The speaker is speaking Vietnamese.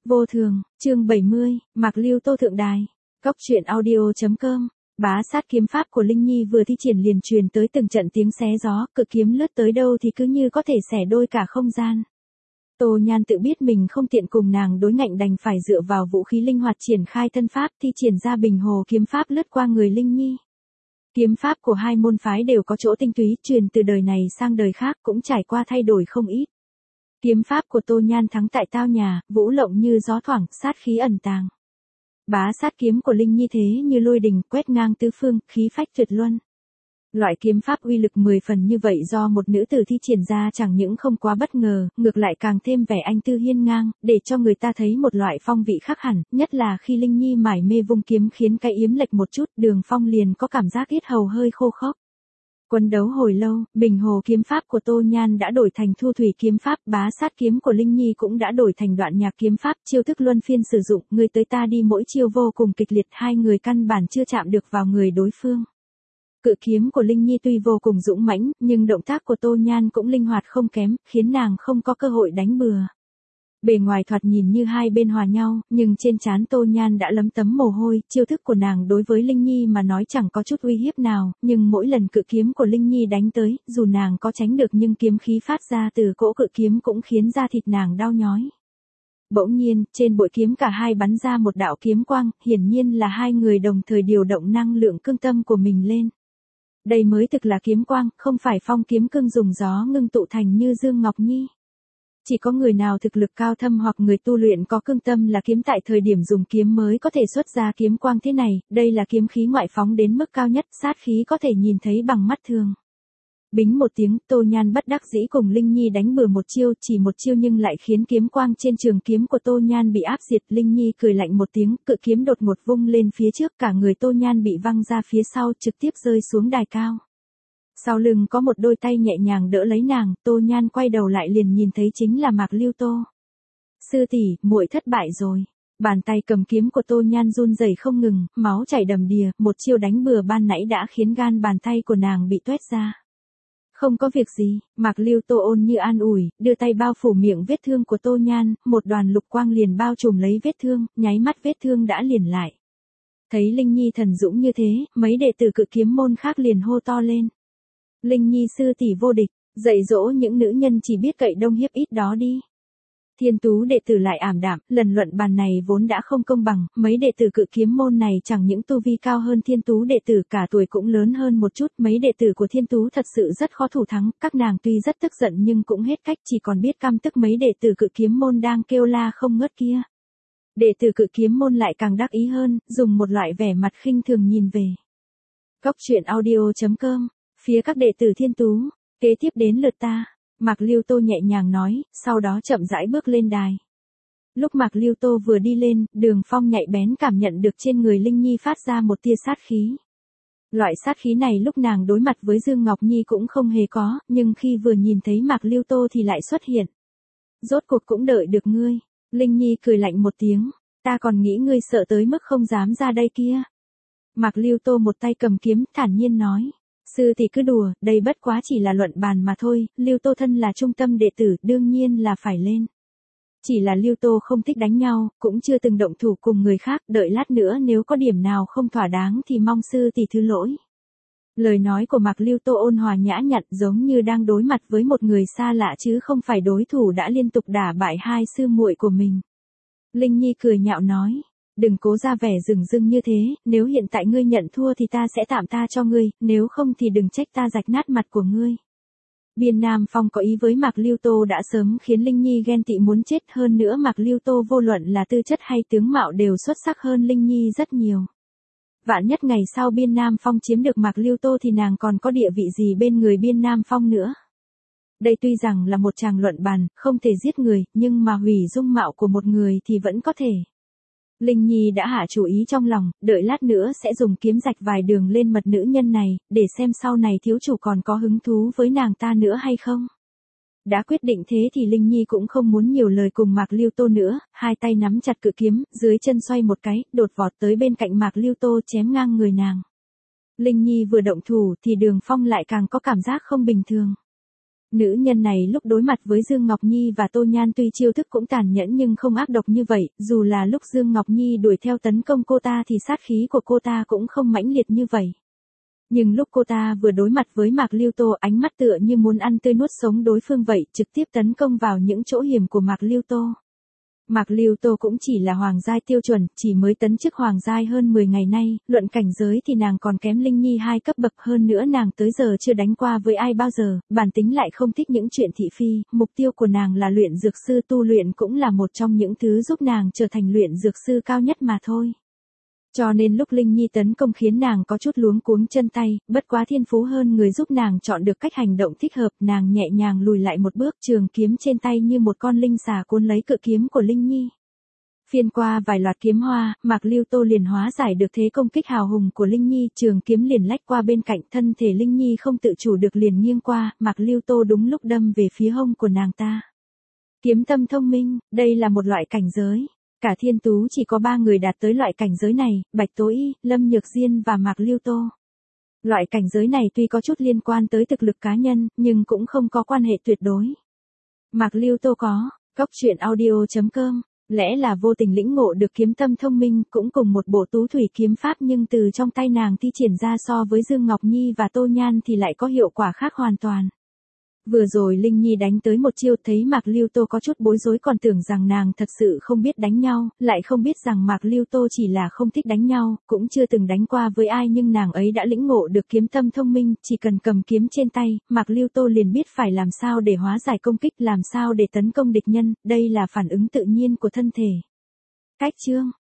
Vô thường, chương 70, Mạc Lưu Tô thượng đài. Cốc truyện audio.com. Bá sát kiếm pháp của Linh Nhi vừa thi triển liền truyền tới từng trận tiếng xé gió, cự kiếm lướt tới đâu thì cứ như có thể xẻ đôi cả không gian. Tô Nhan tự biết mình không tiện cùng nàng đối ngạnh đành phải dựa vào vũ khí linh hoạt triển khai thân pháp thi triển ra bình hồ kiếm pháp lướt qua người Linh Nhi. Kiếm pháp của hai môn phái đều có chỗ tinh túy, truyền từ đời này sang đời khác cũng trải qua thay đổi không ít. Kiếm pháp của Tô Nhan thắng tại tao nhà, vũ lộng như gió thoảng, sát khí ẩn tàng. Bá sát kiếm của Linh Nhi thế như lôi đình quét ngang tứ phương, khí phách tuyệt luân. Loại kiếm pháp uy lực 10 phần như vậy do một nữ tử thi triển ra chẳng những không quá bất ngờ, ngược lại càng thêm vẻ anh tư hiên ngang, để cho người ta thấy một loại phong vị khác hẳn, nhất là khi Linh Nhi mải mê vung kiếm khiến cái yếm lệch một chút, Đường Phong liền có cảm giác yết hầu hơi khô khốc. Quân đấu hồi lâu, bình hồ kiếm pháp của Tô Nhan đã đổi thành thu thủy kiếm pháp, bá sát kiếm của Linh Nhi cũng đã đổi thành đoạn nhạc kiếm pháp, chiêu thức luân phiên sử dụng, người tới ta đi mỗi chiêu vô cùng kịch liệt, hai người căn bản chưa chạm được vào người đối phương. Cự kiếm của Linh Nhi tuy vô cùng dũng mãnh, nhưng động tác của Tô Nhan cũng linh hoạt không kém, khiến nàng không có cơ hội đánh bừa. Bề ngoài thoạt nhìn như hai bên hòa nhau, nhưng trên trán Tô Nhan đã lấm tấm mồ hôi, chiêu thức của nàng đối với Linh Nhi mà nói chẳng có chút uy hiếp nào, nhưng mỗi lần cự kiếm của Linh Nhi đánh tới, dù nàng có tránh được nhưng kiếm khí phát ra từ cỗ cự kiếm cũng khiến da thịt nàng đau nhói. Bỗng nhiên, trên bội kiếm cả hai bắn ra một đạo kiếm quang, hiển nhiên là hai người đồng thời điều động năng lượng cương tâm của mình lên. Đây mới thực là kiếm quang, không phải phong kiếm cương dùng gió ngưng tụ thành như Dương Ngọc Nhi. Chỉ có người nào thực lực cao thâm hoặc người tu luyện có cương tâm là kiếm tại thời điểm dùng kiếm mới có thể xuất ra kiếm quang thế này, đây là kiếm khí ngoại phóng đến mức cao nhất, sát khí có thể nhìn thấy bằng mắt thường. Bính một tiếng, Tô Nhan bất đắc dĩ cùng Linh Nhi đánh bừa một chiêu, chỉ một chiêu nhưng lại khiến kiếm quang trên trường kiếm của Tô Nhan bị áp diệt. Linh Nhi cười lạnh một tiếng, cự kiếm đột ngột vung lên phía trước, cả người Tô Nhan bị văng ra phía sau, trực tiếp rơi xuống đài cao. Sau lưng có một đôi tay nhẹ nhàng đỡ lấy nàng, Tô Nhan quay đầu lại liền nhìn thấy chính là Mạc Lưu Tô. Sư tỷ, muội thất bại rồi. Bàn tay cầm kiếm của Tô Nhan run rẩy không ngừng, máu chảy đầm đìa, một chiêu đánh bừa ban nãy đã khiến gan bàn tay của nàng bị tuét ra. Không có việc gì, Mạc Lưu Tô ôn như an ủi, đưa tay bao phủ miệng vết thương của Tô Nhan, một đoàn lục quang liền bao trùm lấy vết thương, nháy mắt vết thương đã liền lại. Thấy Linh Nhi thần dũng như thế, mấy đệ tử cự kiếm môn khác liền hô to lên. Linh Nhi sư tỷ vô địch, dạy dỗ những nữ nhân chỉ biết cậy đông hiếp ít đó đi. Thiên Tú đệ tử lại ảm đạm, lần luận bàn này vốn đã không công bằng, mấy đệ tử cự kiếm môn này chẳng những tu vi cao hơn Thiên Tú đệ tử, cả tuổi cũng lớn hơn một chút, mấy đệ tử của Thiên Tú thật sự rất khó thủ thắng, các nàng tuy rất tức giận nhưng cũng hết cách, chỉ còn biết căm tức mấy đệ tử cự kiếm môn đang kêu la không ngớt kia. Đệ tử cự kiếm môn lại càng đắc ý hơn, dùng một loại vẻ mặt khinh thường nhìn về. Cốc truyện audio.com. Phía các đệ tử Thiên Tú, kế tiếp đến lượt ta. Mạc Lưu Tô nhẹ nhàng nói, sau đó chậm rãi bước lên đài. Lúc Mạc Lưu Tô vừa đi lên, Đường Phong nhạy bén cảm nhận được trên người Linh Nhi phát ra một tia sát khí. Loại sát khí này lúc nàng đối mặt với Dương Ngọc Nhi cũng không hề có, nhưng khi vừa nhìn thấy Mạc Lưu Tô thì lại xuất hiện. Rốt cuộc cũng đợi được ngươi. Linh Nhi cười lạnh một tiếng, ta còn nghĩ ngươi sợ tới mức không dám ra đây kia. Mạc Lưu Tô một tay cầm kiếm, thản nhiên nói. Sư thì cứ đùa, đây bất quá chỉ là luận bàn mà thôi, Lưu Tô thân là trung tâm đệ tử, đương nhiên là phải lên. Chỉ là Lưu Tô không thích đánh nhau, cũng chưa từng động thủ cùng người khác, đợi lát nữa nếu có điểm nào không thỏa đáng thì mong sư tỷ thứ lỗi. Lời nói của Mạc Lưu Tô ôn hòa nhã nhặn giống như đang đối mặt với một người xa lạ chứ không phải đối thủ đã liên tục đả bại hai sư muội của mình. Linh Nhi cười nhạo nói. Đừng cố ra vẻ rừng rưng như thế, nếu hiện tại ngươi nhận thua thì ta sẽ tạm tha cho ngươi, nếu không thì đừng trách ta rạch nát mặt của ngươi. Biên Nam Phong có ý với Mạc Lưu Tô đã sớm khiến Linh Nhi ghen tị muốn chết, hơn nữa Mạc Lưu Tô vô luận là tư chất hay tướng mạo đều xuất sắc hơn Linh Nhi rất nhiều. Vạn nhất ngày sau Biên Nam Phong chiếm được Mạc Lưu Tô thì nàng còn có địa vị gì bên người Biên Nam Phong nữa. Đây tuy rằng là một tràng luận bàn, không thể giết người, nhưng mà hủy dung mạo của một người thì vẫn có thể. Linh Nhi đã hạ chủ ý trong lòng, đợi lát nữa sẽ dùng kiếm rạch vài đường lên mật nữ nhân này, để xem sau này thiếu chủ còn có hứng thú với nàng ta nữa hay không. Đã quyết định thế thì Linh Nhi cũng không muốn nhiều lời cùng Mạc Lưu Tô nữa, hai tay nắm chặt cự kiếm, dưới chân xoay một cái, đột vọt tới bên cạnh Mạc Lưu Tô chém ngang người nàng. Linh Nhi vừa động thủ thì Đường Phong lại càng có cảm giác không bình thường. Nữ nhân này lúc đối mặt với Dương Ngọc Nhi và Tô Nhan tuy chiêu thức cũng tàn nhẫn nhưng không ác độc như vậy, dù là lúc Dương Ngọc Nhi đuổi theo tấn công cô ta thì sát khí của cô ta cũng không mãnh liệt như vậy. Nhưng lúc cô ta vừa đối mặt với Mạc Lưu Tô, ánh mắt tựa như muốn ăn tươi nuốt sống đối phương vậy, trực tiếp tấn công vào những chỗ hiểm của Mạc Lưu Tô. Mạc Lưu Tô cũng chỉ là hoàng giai tiêu chuẩn, chỉ mới tấn chức hoàng giai hơn 10 ngày nay, luận cảnh giới thì nàng còn kém Linh Nhi 2 cấp bậc, hơn nữa nàng tới giờ chưa đánh qua với ai bao giờ, bản tính lại không thích những chuyện thị phi, mục tiêu của nàng là luyện dược sư, tu luyện cũng là một trong những thứ giúp nàng trở thành luyện dược sư cao nhất mà thôi. Cho nên lúc Linh Nhi tấn công khiến nàng có chút luống cuống chân tay, bất quá thiên phú hơn người giúp nàng chọn được cách hành động thích hợp, nàng nhẹ nhàng lùi lại một bước, trường kiếm trên tay như một con linh xà cuốn lấy cự kiếm của Linh Nhi. Phiên qua vài loạt kiếm hoa, Mạc Lưu Tô liền hóa giải được thế công kích hào hùng của Linh Nhi, trường kiếm liền lách qua bên cạnh, thân thể Linh Nhi không tự chủ được liền nghiêng qua, Mạc Lưu Tô đúng lúc đâm về phía hông của nàng ta. Kiếm tâm thông minh, đây là một loại cảnh giới. Cả Thiên Tú chỉ có 3 người đạt tới loại cảnh giới này, Bạch Tố Y, Lâm Nhược Diên và Mạc Lưu Tô. Loại cảnh giới này tuy có chút liên quan tới thực lực cá nhân, nhưng cũng không có quan hệ tuyệt đối. Mạc Lưu Tô có, coctruyện.audio.com, lẽ là vô tình lĩnh ngộ được kiếm tâm thông minh, cũng cùng một bộ tú thủy kiếm pháp nhưng từ trong tay nàng thi triển ra so với Dương Ngọc Nhi và Tô Nhan thì lại có hiệu quả khác hoàn toàn. Vừa rồi Linh Nhi đánh tới một chiêu, thấy Mạc Lưu Tô có chút bối rối, còn tưởng rằng nàng thật sự không biết đánh nhau, lại không biết rằng Mạc Lưu Tô chỉ là không thích đánh nhau, cũng chưa từng đánh qua với ai, nhưng nàng ấy đã lĩnh ngộ được kiếm tâm thông minh, chỉ cần cầm kiếm trên tay, Mạc Lưu Tô liền biết phải làm sao để hóa giải công kích, làm sao để tấn công địch nhân, đây là phản ứng tự nhiên của thân thể. Cách chương